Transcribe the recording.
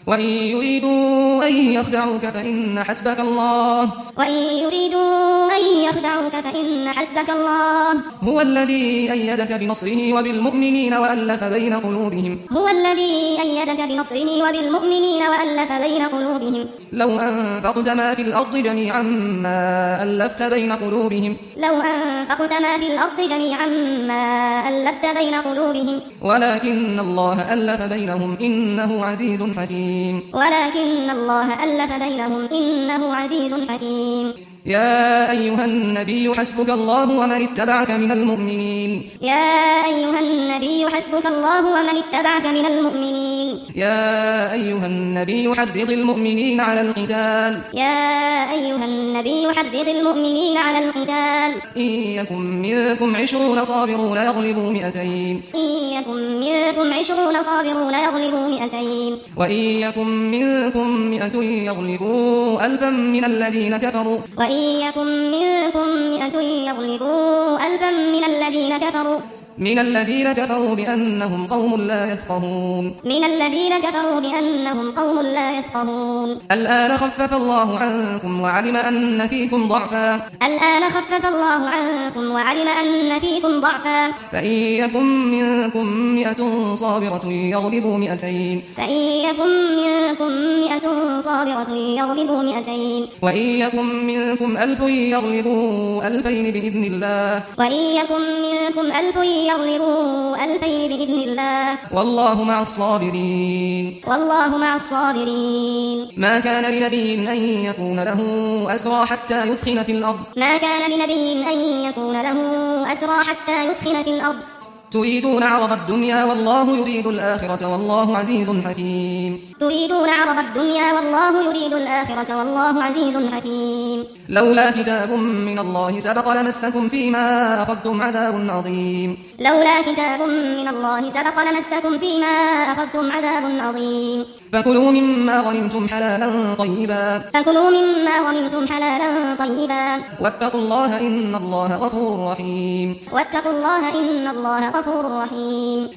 وإن يريدوا أن يخدعوك فإن حسبك الله هو الذي أيدك بنصره وبالمؤمنين وألف بين قلوبهم لو أنفقت ما في الأرض جميعا ما ألفت بين قلوبهم ولكن الله ألف بينهم إنه عزيز حكيم يا أيها النبي حسبك الله ومن اتبعك من المؤمنين يا أيها النبي حرض المؤمنين على القتال إن يكن منكم 20 صابرون يغلبوا 200 وإن يكن منكم 100 يغلبوا 1000 من الذين كفروا بأنهم قوم لا يفقهون الآن خفف الله عنكم وعلم أن فيكم ضعفا فإن يكن منكم 100 صابرة يغلبوا 200 وإن يكن منكم 1000 يغلبوا 2000 بإذن الله والله مع الصابرين ما كان لنبي أن يكون له أسرى حتى يثخن في الأرض تريدون عرض الدنيا والله يريد الآخرة والله عزيز حكيم لولا كتاب من الله سبق لمسكم فيما أخذتم عذاب عظيم فكلوا مما غنمتم حلالا طيبا واتقوا الله إن الله غفور رحيم